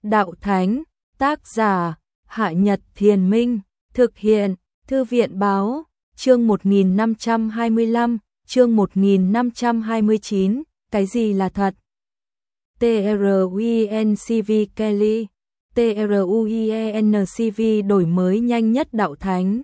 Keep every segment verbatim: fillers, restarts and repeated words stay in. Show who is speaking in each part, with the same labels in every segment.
Speaker 1: đạo thánh, tác giả, Hạ Nhật Thiền Minh, thực hiện, Thư viện Báo, chương một nghìn năm trăm hai mươi lăm, chương một nghìn năm trăm hai mươi chín, cái gì là thật? TRUINCV Kelly, TRUIENCV đổi mới nhanh nhất đạo thánh.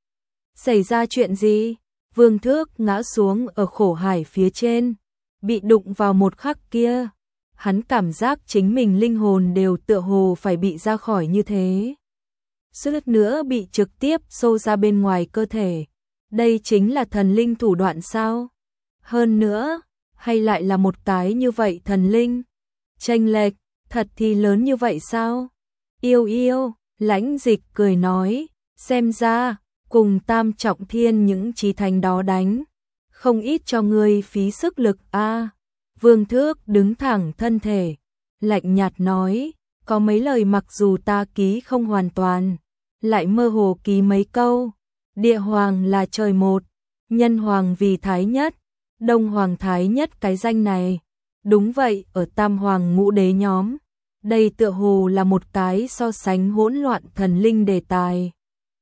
Speaker 1: Xảy ra chuyện gì? Vương Thước ngã xuống ở khổ hải phía trên, bị đụng vào một khắc kia. Hắn cảm giác chính mình linh hồn đều tựa hồ phải bị ra khỏi như thế. Suýt nữa bị trực tiếp xô ra bên ngoài cơ thể. Đây chính là thần linh thủ đoạn sao? Hơn nữa, hay lại là một cái như vậy thần linh? Chênh lệch, thật thì lớn như vậy sao? Yêu yêu, Lãnh Dịch cười nói, xem ra, cùng Tam Trọng Thiên những chí thánh đó đánh, không ít cho ngươi phí sức lực a. À, Vương Thước đứng thẳng thân thể, lạnh nhạt nói, có mấy lời mặc dù ta ký không hoàn toàn, lại mơ hồ ký mấy câu. Địa hoàng là trời một, nhân hoàng vì thái nhất, đông hoàng thái nhất cái danh này. Đúng vậy, ở tam hoàng ngũ đế nhóm, đây tựa hồ là một cái so sánh hỗn loạn thần linh đề tài.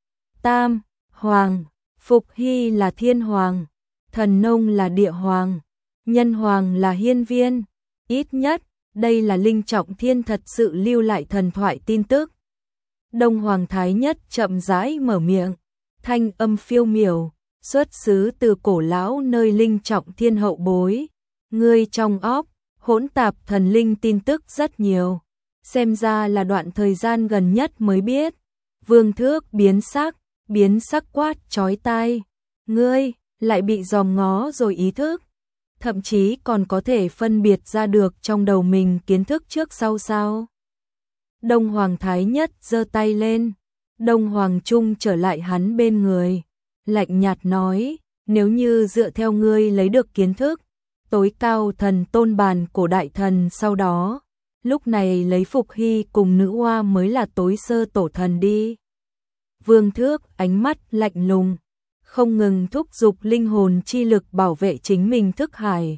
Speaker 1: Tam hoàng, Phục Hy là thiên hoàng, Thần Nông là địa hoàng, nhân hoàng là hiên viên. Ít nhất, đây là Linh Trọng Thiên thật sự lưu lại thần thoại tin tức. Đông hoàng thái nhất chậm rãi mở miệng, thanh âm phiêu miểu, xuất xứ từ cổ lão nơi Linh Trọng Thiên hậu bối. Ngươi trong óc, hỗn tạp thần linh tin tức rất nhiều, xem ra là đoạn thời gian gần nhất mới biết. Vương Thước biến sắc, biến sắc quát chói tai, ngươi lại bị dòm ngó rồi ý thức, thậm chí còn có thể phân biệt ra được trong đầu mình kiến thức trước sau sao? Đông Hoàng Thái Nhất giơ tay lên, Đông Hoàng Trung trở lại hắn bên người, lạnh nhạt nói, nếu như dựa theo ngươi lấy được kiến thức, tối cao thần tôn bàn cổ đại thần sau đó, lúc này lấy Phục Hy cùng nữ oa mới là tối sơ tổ thần đi. Vương Thước ánh mắt lạnh lùng, không ngừng thúc giục linh hồn chi lực bảo vệ chính mình thức hải.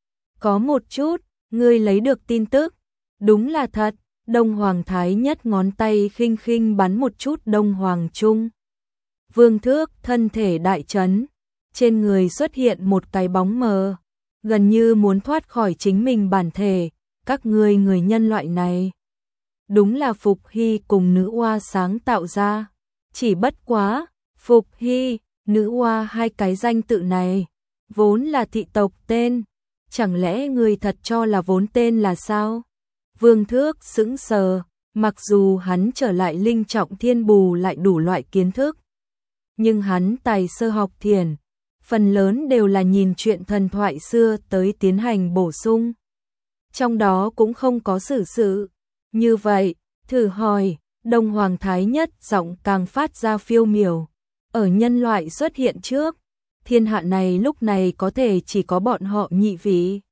Speaker 1: Có một chút, ngươi lấy được tin tức, đúng là thật. Đông Hoàng Thái Nhất ngón tay khinh khinh bắn một chút Đông Hoàng Trung. Vương Thước thân thể đại chấn, trên người xuất hiện một cái bóng mờ, gần như muốn thoát khỏi chính mình bản thể. Các ngươi người nhân loại này, đúng là Phục Hy cùng nữ oa sáng tạo ra. Chỉ bất quá, Phục Hy, nữ oa hai cái danh tự này, vốn là thị tộc tên, chẳng lẽ ngươi thật cho là vốn tên là sao? Vương Thước sững sờ, mặc dù hắn trở lại Linh Trọng Thiên bù lại đủ loại kiến thức, nhưng hắn tài sơ học thiền, phần lớn đều là nhìn chuyện thần thoại xưa tới tiến hành bổ sung. Trong đó cũng không có xử sự. Như vậy, thử hỏi, Đông Hoàng Thái Nhất giọng càng phát ra phiêu miểu. Ở nhân loại xuất hiện trước, thiên hạ này lúc này có thể chỉ có bọn họ nhị vị.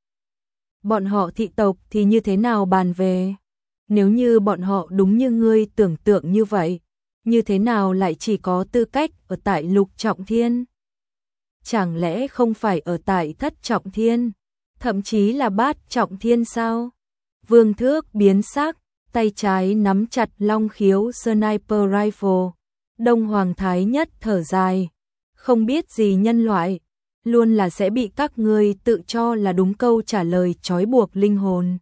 Speaker 1: Bọn họ thị tộc thì như thế nào bàn về? Nếu như bọn họ đúng như ngươi tưởng tượng như vậy, như thế nào lại chỉ có tư cách ở tại Lục Trọng Thiên? Chẳng lẽ không phải ở tại Thất Trọng Thiên, thậm chí là Bát Trọng Thiên sao? Vương Thước biến sắc, tay trái nắm chặt long khiếu sniper rifle. Đông Hoàng Thái Nhất thở dài, không biết gì nhân loại, luôn là sẽ bị các ngươi tự cho là đúng câu trả lời trói buộc linh hồn.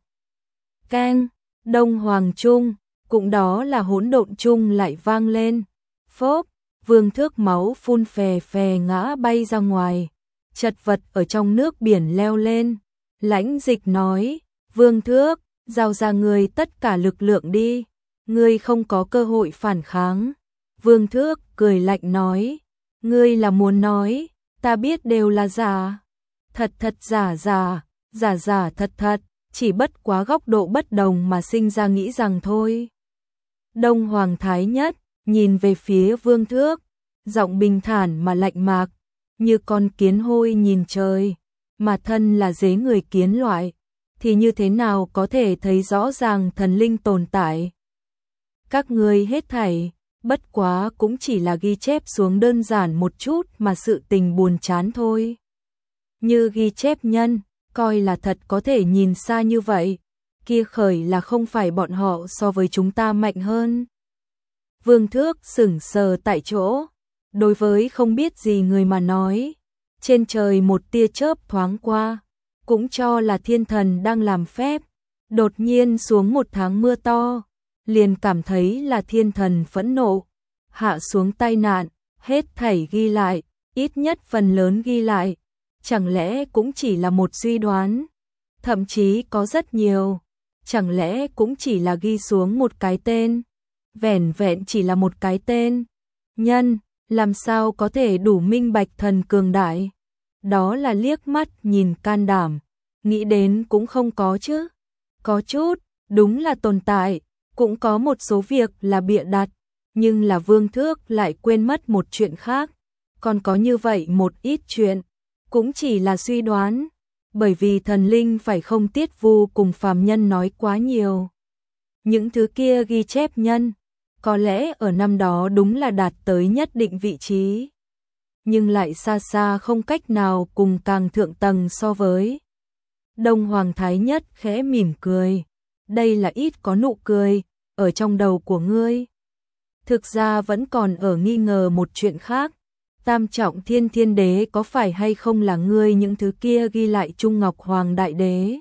Speaker 1: Keng, Đông Hoàng Trung, cũng đó là hỗn độn trung lại vang lên. Phốp, Vương Thước máu phun phè phè ngã bay ra ngoài, chật vật ở trong nước biển leo lên. Lãnh Dịch nói, Vương Thước, giao ra ngươi tất cả lực lượng đi, ngươi không có cơ hội phản kháng. Vương Thước cười lạnh nói, ngươi là muốn nói, ta biết đều là giả. Thật thật giả giả, giả giả thật thật, chỉ bất quá góc độ bất đồng mà sinh ra nghĩ rằng thôi. Đông Hoàng Thái Nhất nhìn về phía Vương Thước, giọng bình thản mà lạnh mạc, như con kiến hôi nhìn trời, mà thân là dế người kiến loại, thì như thế nào có thể thấy rõ ràng thần linh tồn tại. Các ngươi hết thảy, bất quá cũng chỉ là ghi chép xuống đơn giản một chút mà sự tình buồn chán thôi. Như ghi chép nhân, coi là thật có thể nhìn xa như vậy, kia khởi là không phải bọn họ so với chúng ta mạnh hơn. Vương Thước sững sờ tại chỗ, đối với không biết gì người mà nói, trên trời một tia chớp thoáng qua, cũng cho là thiên thần đang làm phép, đột nhiên xuống một tháng mưa to, liền cảm thấy là thiên thần phẫn nộ, hạ xuống tai nạn, hết thảy ghi lại, ít nhất phần lớn ghi lại, chẳng lẽ cũng chỉ là một suy đoán, thậm chí có rất nhiều, chẳng lẽ cũng chỉ là ghi xuống một cái tên, vẻn vẹn chỉ là một cái tên, nhân, làm sao có thể đủ minh bạch thần cường đại, đó là liếc mắt nhìn can đảm, nghĩ đến cũng không có chứ, có chút, đúng là tồn tại, cũng có một số việc là bịa đặt, nhưng là Vương Thước lại quên mất một chuyện khác, còn có như vậy một ít chuyện, cũng chỉ là suy đoán, bởi vì thần linh phải không tiết vu cùng phàm nhân nói quá nhiều. Những thứ kia ghi chép nhân, có lẽ ở năm đó đúng là đạt tới nhất định vị trí, nhưng lại xa xa không cách nào cùng càng thượng tầng so với. Đông Hoàng Thái Nhất khẽ mỉm cười, đây là ít có nụ cười, ở trong đầu của ngươi. Thực ra vẫn còn ở nghi ngờ một chuyện khác, Tam Trọng Thiên Thiên Đế có phải hay không là ngươi những thứ kia ghi lại Trung Ngọc Hoàng Đại Đế.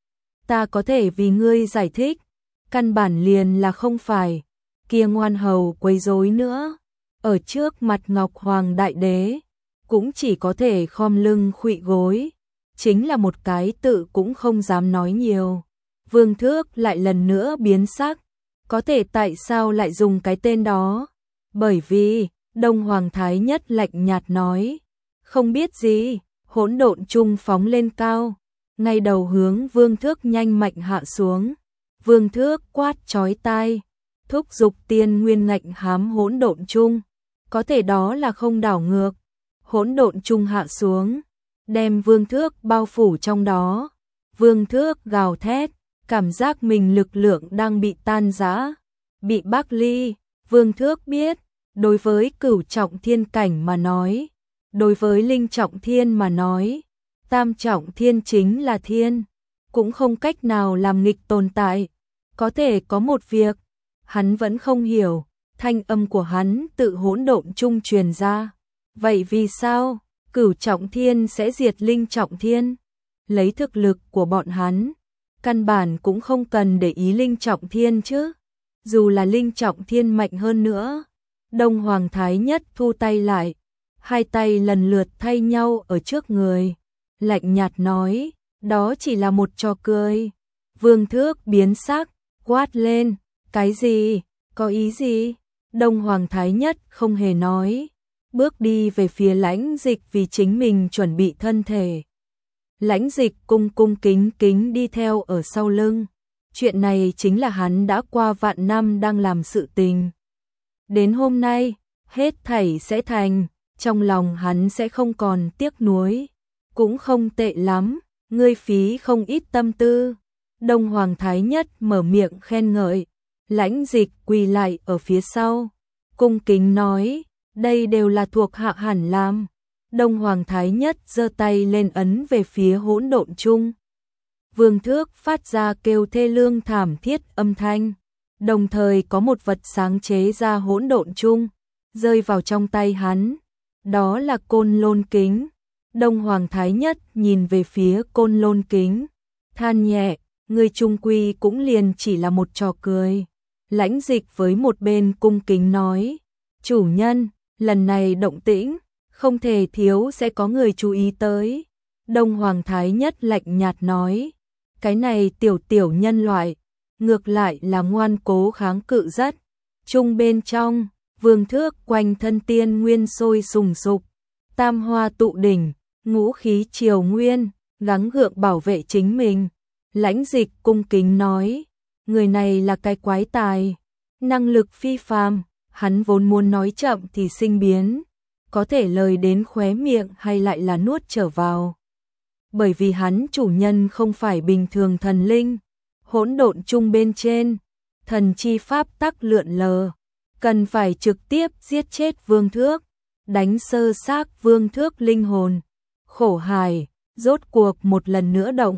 Speaker 1: Ta có thể vì ngươi giải thích, căn bản liền là không phải, kia ngoan hầu quấy rối nữa, ở trước mặt Ngọc Hoàng Đại Đế, cũng chỉ có thể khom lưng khuỵu gối, chính là một cái tự cũng không dám nói nhiều. Vương Thước lại lần nữa biến sắc, có thể tại sao lại dùng cái tên đó? Bởi vì, Đông Hoàng Thái Nhất lạnh nhạt nói, không biết gì, hỗn độn trung phóng lên cao, ngay đầu hướng Vương Thước nhanh mạnh hạ xuống. Vương Thước quát chói tai, thúc giục tiên nguyên ngạnh hám hỗn độn trung, có thể đó là không đảo ngược, hỗn độn trung hạ xuống, đem Vương Thước bao phủ trong đó. Vương Thước gào thét, cảm giác mình lực lượng đang bị tan rã, bị bác ly. Vương Thước biết, đối với cửu trọng thiên cảnh mà nói, đối với linh trọng thiên mà nói, tam trọng thiên chính là thiên, cũng không cách nào làm nghịch tồn tại. Có thể có một việc, hắn vẫn không hiểu, thanh âm của hắn tự hỗn độn trung truyền ra. Vậy vì sao, cửu trọng thiên sẽ diệt linh trọng thiên? Lấy thực lực của bọn hắn, căn bản cũng không cần để ý linh trọng thiên chứ. Dù là linh trọng thiên mạnh hơn nữa. Đông Hoàng Thái Nhất thu tay lại, hai tay lần lượt thay nhau ở trước người, lạnh nhạt nói, đó chỉ là một trò cười. Vương Thước biến sắc, quát lên, cái gì, có ý gì? Đông Hoàng Thái Nhất không hề nói, bước đi về phía Lãnh Dịch vì chính mình chuẩn bị thân thể. Lãnh Dịch cung cung kính kính đi theo ở sau lưng, chuyện này chính là hắn đã qua vạn năm đang làm sự tình. Đến hôm nay, hết thảy sẽ thành, trong lòng hắn sẽ không còn tiếc nuối, cũng không tệ lắm, ngươi phí không ít tâm tư. Đông Hoàng Thái Nhất mở miệng khen ngợi, Lãnh Dịch quỳ lại ở phía sau, cung kính nói, đây đều là thuộc hạ hẳn làm. Đông Hoàng Thái Nhất giơ tay lên ấn về phía hỗn độn chung. Vương Thước phát ra kêu thê lương thảm thiết âm thanh, đồng thời có một vật sáng chế ra hỗn độn chung, rơi vào trong tay hắn. Đó là côn lôn kính. Đông Hoàng Thái Nhất nhìn về phía côn lôn kính, than nhẹ, người trung quy cũng liền chỉ là một trò cười. Lãnh Dịch với một bên cung kính nói, chủ nhân, lần này động tĩnh, không thể thiếu sẽ có người chú ý tới. Đông Hoàng Thái Nhất lạnh nhạt nói, cái này tiểu tiểu nhân loại, ngược lại là ngoan cố kháng cự rất. Trung bên trong, Vương Thước quanh thân tiên nguyên sôi sùng sục, tam hoa tụ đỉnh, ngũ khí triều nguyên, gắng gượng bảo vệ chính mình. Lãnh Dịch cung kính nói, người này là cái quái tài, năng lực phi phàm, hắn vốn muốn nói chậm thì sinh biến, có thể lời đến khóe miệng hay lại là nuốt trở vào. Bởi vì hắn chủ nhân không phải bình thường thần linh, hỗn độn chung bên trên, thần chi pháp tắc lượn lờ, cần phải trực tiếp giết chết Vương Thước, đánh sơ xác Vương Thước linh hồn. Khổ hài, rốt cuộc một lần nữa động,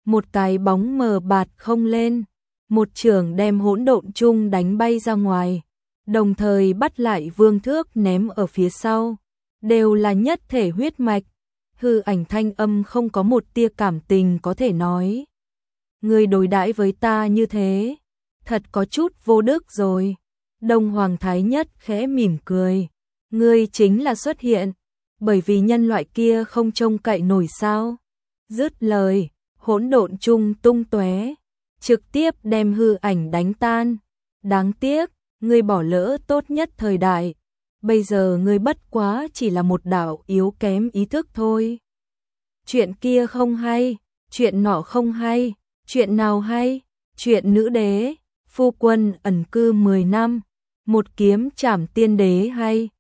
Speaker 1: một cái bóng mờ bạt không lên, một chưởng đem hỗn độn chung đánh bay ra ngoài, đồng thời bắt lại Vương Thước ném ở phía sau, đều là nhất thể huyết mạch. Hư ảnh thanh âm không có một tia cảm tình có thể nói. Ngươi đối đãi với ta như thế, thật có chút vô đức rồi. Đông Hoàng Thái Nhất khẽ mỉm cười. Ngươi chính là xuất hiện, bởi vì nhân loại kia không trông cậy nổi sao. Dứt lời, hỗn độn chung tung tóe, trực tiếp đem hư ảnh đánh tan. Đáng tiếc, ngươi bỏ lỡ tốt nhất thời đại. Bây giờ ngươi bất quá chỉ là một đạo yếu kém ý thức thôi. Chuyện kia không hay, chuyện nọ không hay, chuyện nào hay? Chuyện nữ đế, phu quân ẩn cư mười năm, một kiếm trảm tiên đế hay?